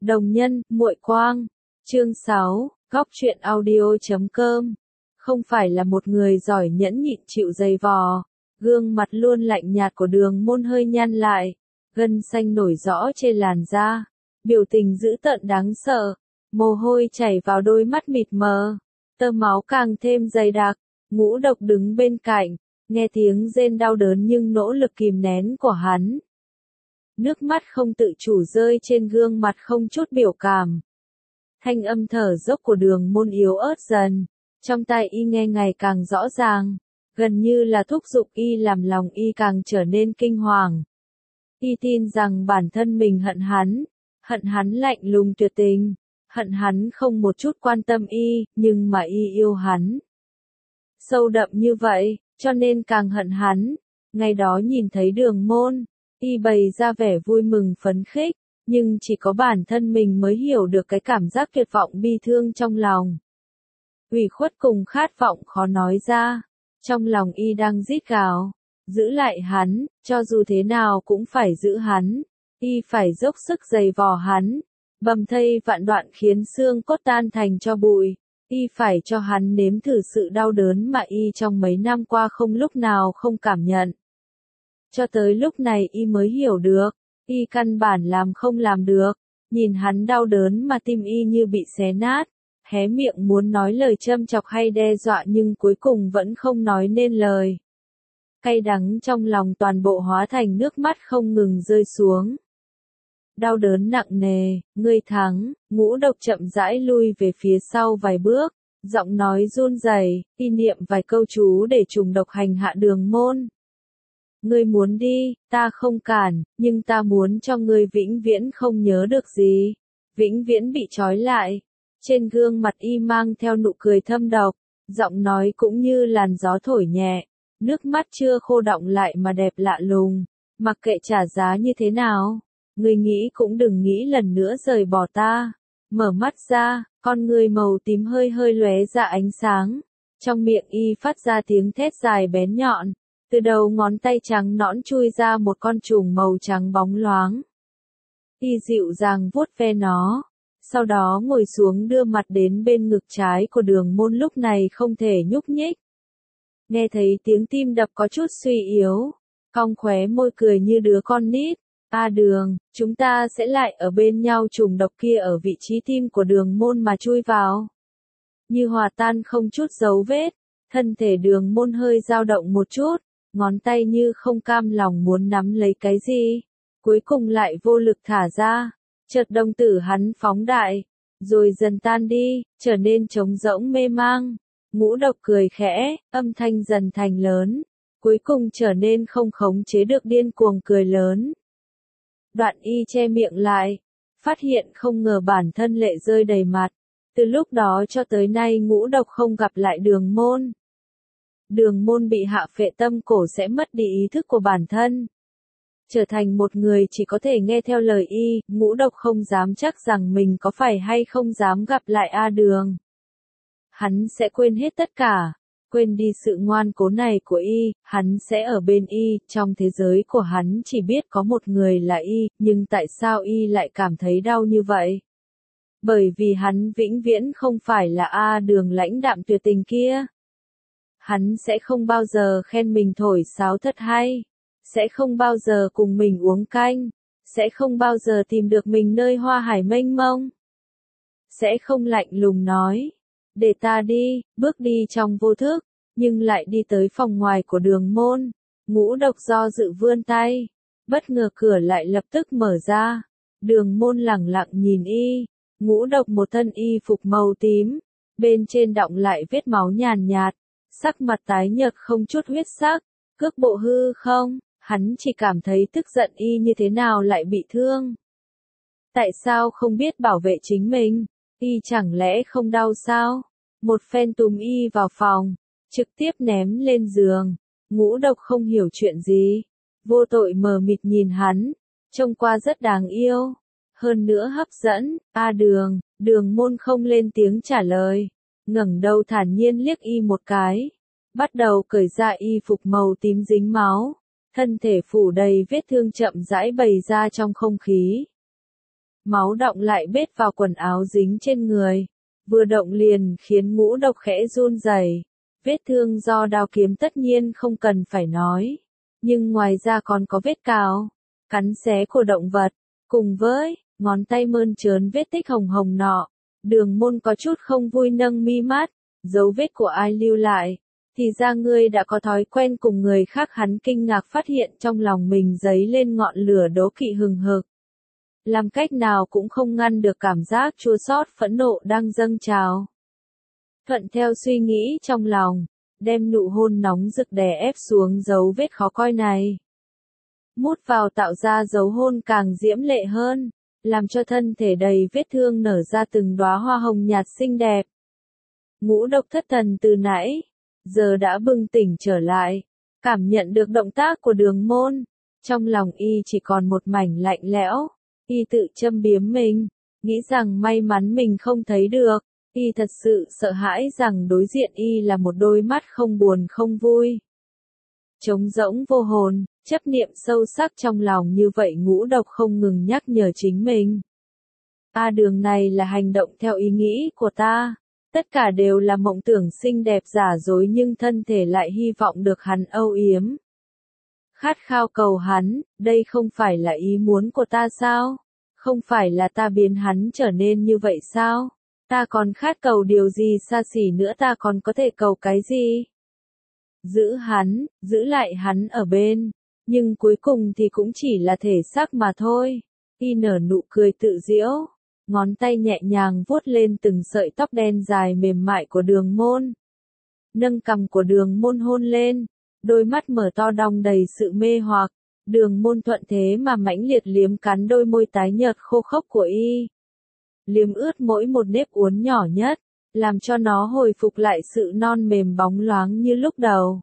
Đồng nhân, muội quang. Chương 6, góc truyện audio.com. Không phải là một người giỏi nhẫn nhịn chịu dày vò, gương mặt luôn lạnh nhạt của Đường Môn hơi nhăn lại, gân xanh nổi rõ trên làn da, biểu tình dữ tợn đáng sợ, mồ hôi chảy vào đôi mắt mịt mờ, tơ máu càng thêm dày đặc. Ngũ Độc đứng bên cạnh, nghe tiếng rên đau đớn nhưng nỗ lực kìm nén của hắn. Nước mắt không tự chủ rơi trên gương mặt không chút biểu cảm. Thanh âm thở dốc của Đường Môn yếu ớt dần, trong tai y nghe ngày càng rõ ràng, gần như là thúc giục y làm lòng y càng trở nên kinh hoàng. Y tin rằng bản thân mình hận hắn lạnh lùng tuyệt tình, hận hắn không một chút quan tâm y, nhưng mà y yêu hắn sâu đậm như vậy, cho nên càng hận hắn. Ngày đó nhìn thấy Đường Môn, y bày ra vẻ vui mừng phấn khích, nhưng chỉ có bản thân mình mới hiểu được cái cảm giác tuyệt vọng bi thương trong lòng. Ủy khuất cùng khát vọng khó nói ra, trong lòng y đang rít gào, giữ lại hắn, cho dù thế nào cũng phải giữ hắn, y phải dốc sức giày vò hắn, bầm thây vạn đoạn khiến xương cốt tan thành cho bụi, y phải cho hắn nếm thử sự đau đớn mà y trong mấy năm qua không lúc nào không cảm nhận. Cho tới lúc này y mới hiểu được, y căn bản không làm được, nhìn hắn đau đớn mà tim y như bị xé nát, hé miệng muốn nói lời châm chọc hay đe dọa nhưng cuối cùng vẫn không nói nên lời. Cay đắng trong lòng toàn bộ hóa thành nước mắt không ngừng rơi xuống. Đau đớn nặng nề, ngươi thắng. Ngũ Độc chậm rãi lui về phía sau vài bước, giọng nói run rẩy, y niệm vài câu chú để trùng độc hành hạ Đường Môn. Ngươi muốn đi, ta không cản, nhưng ta muốn cho ngươi vĩnh viễn không nhớ được gì, vĩnh viễn bị trói lại. Trên gương mặt y mang theo nụ cười thâm độc, giọng nói cũng như làn gió thổi nhẹ, nước mắt chưa khô đọng lại mà đẹp lạ lùng, mặc kệ trả giá như thế nào, ngươi nghĩ cũng đừng nghĩ lần nữa rời bỏ ta. Mở mắt ra, con ngươi màu tím hơi hơi lóe ra ánh sáng, trong miệng y phát ra tiếng thét dài bén nhọn, từ đầu ngón tay trắng nõn chui ra một con trùng màu trắng bóng loáng. Y dịu dàng vuốt ve nó, sau đó ngồi xuống đưa mặt đến bên ngực trái của Đường Môn lúc này không thể nhúc nhích. Nghe thấy tiếng tim đập có chút suy yếu, cong khóe môi cười như đứa con nít. Đường, chúng ta sẽ lại ở bên nhau. Trùng độc kia ở vị trí tim của Đường Môn mà chui vào, như hòa tan không chút dấu vết. Thân thể Đường Môn hơi dao động một chút, ngón tay như không cam lòng muốn nắm lấy cái gì, cuối cùng lại vô lực thả ra. Chợt đồng tử hắn phóng đại, rồi dần tan đi, trở nên trống rỗng mê mang. Ngũ Độc cười khẽ, âm thanh dần thành lớn, cuối cùng trở nên không khống chế được điên cuồng cười lớn. Đoạn y che miệng lại, phát hiện không ngờ bản thân lệ rơi đầy mặt. Từ lúc đó cho tới nay Ngũ Độc không gặp lại Đường Môn. Đường Môn bị hạ phệ tâm cổ sẽ mất đi ý thức của bản thân, trở thành một người chỉ có thể nghe theo lời y. Ngũ Độc không dám chắc rằng mình có phải hay không dám gặp lại Đường. Hắn sẽ quên hết tất cả, quên đi sự ngoan cố này của y, hắn sẽ ở bên y, trong thế giới của hắn chỉ biết có một người là y, nhưng tại sao y lại cảm thấy đau như vậy? Bởi vì hắn vĩnh viễn không phải là Đường lãnh đạm tuyệt tình kia. Hắn sẽ không bao giờ khen mình thổi sáo thật hay, sẽ không bao giờ cùng mình uống canh, sẽ không bao giờ tìm được mình nơi hoa hải mênh mông, sẽ không lạnh lùng nói, để ta đi, bước đi trong vô thức, nhưng lại đi tới phòng ngoài của Đường Môn. Ngũ Độc do dự vươn tay, bất ngờ cửa lại lập tức mở ra. Đường Môn lẳng lặng nhìn y. Ngũ Độc một thân y phục màu tím, bên trên đọng lại vết máu nhàn nhạt, sắc mặt tái nhợt không chút huyết sắc, cước bộ hư không, hắn chỉ cảm thấy tức giận y như thế nào lại bị thương. Tại sao không biết bảo vệ chính mình, y chẳng lẽ không đau sao? Một phen túm y vào phòng, trực tiếp ném lên giường. Ngũ Độc không hiểu chuyện gì, vô tội mờ mịt nhìn hắn, trông qua rất đáng yêu, hơn nữa hấp dẫn. Đường. Đường Môn không lên tiếng trả lời, ngẩng đầu thản nhiên liếc y một cái, bắt đầu cởi ra y phục màu tím dính máu, thân thể phủ đầy vết thương chậm rãi bày ra trong không khí. máu đọng lại bết vào quần áo dính trên người. Vừa động liền khiến Ngũ Độc khẽ run rẩy. Vết thương do đao kiếm tất nhiên không cần phải nói. Nhưng ngoài ra còn có vết cào, cắn xé của động vật, cùng với ngón tay mơn trớn vết tích hồng hồng nọ. Đường Môn có chút không vui nâng mi mắt, dấu vết của ai lưu lại. Thì ra ngươi đã có thói quen cùng người khác. Hắn kinh ngạc phát hiện trong lòng mình dấy lên ngọn lửa đố kỵ hừng hực. Làm cách nào cũng không ngăn được cảm giác chua xót phẫn nộ đang dâng trào. Thuận theo suy nghĩ trong lòng, đem nụ hôn nóng rực đè ép xuống dấu vết khó coi này. Mút vào tạo ra dấu hôn càng diễm lệ hơn, làm cho thân thể đầy vết thương nở ra từng đóa hoa hồng nhạt xinh đẹp. Ngũ Độc thất thần từ nãy, giờ đã bừng tỉnh trở lại, cảm nhận được động tác của Đường Môn. Trong lòng y chỉ còn một mảnh lạnh lẽo, y tự châm biếm mình, nghĩ rằng may mắn mình không thấy được. Y thật sự sợ hãi rằng đối diện y là một đôi mắt không buồn không vui. Trống rỗng vô hồn, chấp niệm sâu sắc trong lòng như vậy Ngũ Độc không ngừng nhắc nhở chính mình. Đường này là hành động theo ý nghĩ của ta. Tất cả đều là mộng tưởng xinh đẹp giả dối nhưng thân thể lại hy vọng được hắn âu yếm. Khát khao cầu hắn, đây không phải là ý muốn của ta sao? Không phải là ta biến hắn trở nên như vậy sao? Ta còn khát cầu điều gì xa xỉ nữa, ta còn có thể cầu cái gì? Giữ hắn, giữ lại hắn ở bên, nhưng cuối cùng thì cũng chỉ là thể xác mà thôi. Y nở nụ cười tự giễu, ngón tay nhẹ nhàng vuốt lên từng sợi tóc đen dài mềm mại của Đường Môn. Nâng cằm của Đường Môn hôn lên, đôi mắt mở to đong đầy sự mê hoặc. Đường Môn thuận thế mà mãnh liệt liếm cắn đôi môi tái nhợt khô khốc của y. Liếm ướt mỗi một nếp uốn nhỏ nhất, làm cho nó hồi phục lại sự non mềm bóng loáng như lúc đầu.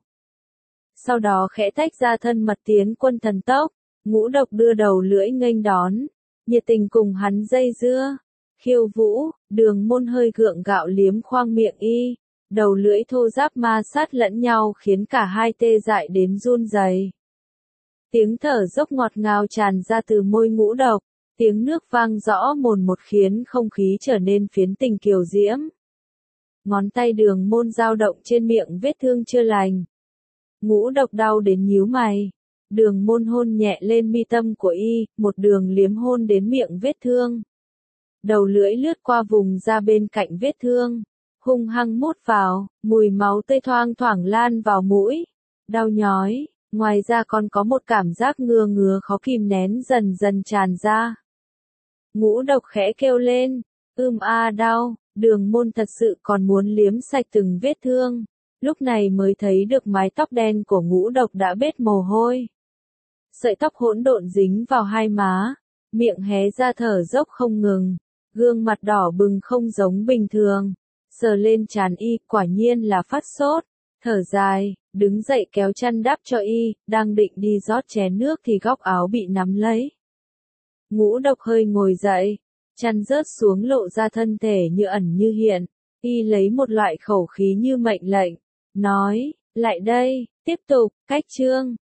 Sau đó khẽ tách ra thân mật tiến quân thần tốc, Ngũ Độc đưa đầu lưỡi nghênh đón, nhiệt tình cùng hắn dây dưa, khiêu vũ. Đường Môn hơi gượng gạo liếm khoang miệng y, đầu lưỡi thô ráp ma sát lẫn nhau khiến cả hai tê dại đến run rẩy. Tiếng thở dốc ngọt ngào tràn ra từ môi Ngũ Độc, tiếng nước vang rõ mồn một khiến không khí trở nên phiến tình kiều diễm. Ngón tay Đường Môn dao động trên miệng vết thương chưa lành. Ngũ Độc đau đến nhíu mày. Đường Môn hôn nhẹ lên mi tâm của y, một đường liếm hôn đến miệng vết thương. Đầu lưỡi lướt qua vùng da bên cạnh vết thương, hung hăng mút vào, mùi máu tươi thoang thoảng lan vào mũi. Đau nhói, ngoài ra còn có một cảm giác ngứa ngứa khó kìm nén dần dần tràn ra. Ngũ Độc khẽ kêu lên, đau. Đường Môn thật sự còn muốn liếm sạch từng vết thương, lúc này mới thấy được mái tóc đen của Ngũ Độc đã bết mồ hôi. Sợi tóc hỗn độn dính vào hai má, miệng hé ra thở dốc không ngừng, gương mặt đỏ bừng không giống bình thường. Sờ lên trán y, quả nhiên là phát sốt. Thở dài, đứng dậy kéo chăn đắp cho y, đang định đi rót chén nước thì góc áo bị nắm lấy. Ngũ Độc hơi ngồi dậy, chăn rớt xuống lộ ra thân thể như ẩn như hiện. Y lấy một loại khẩu khí như mệnh lệnh, nói, lại đây, tiếp tục, cách chương.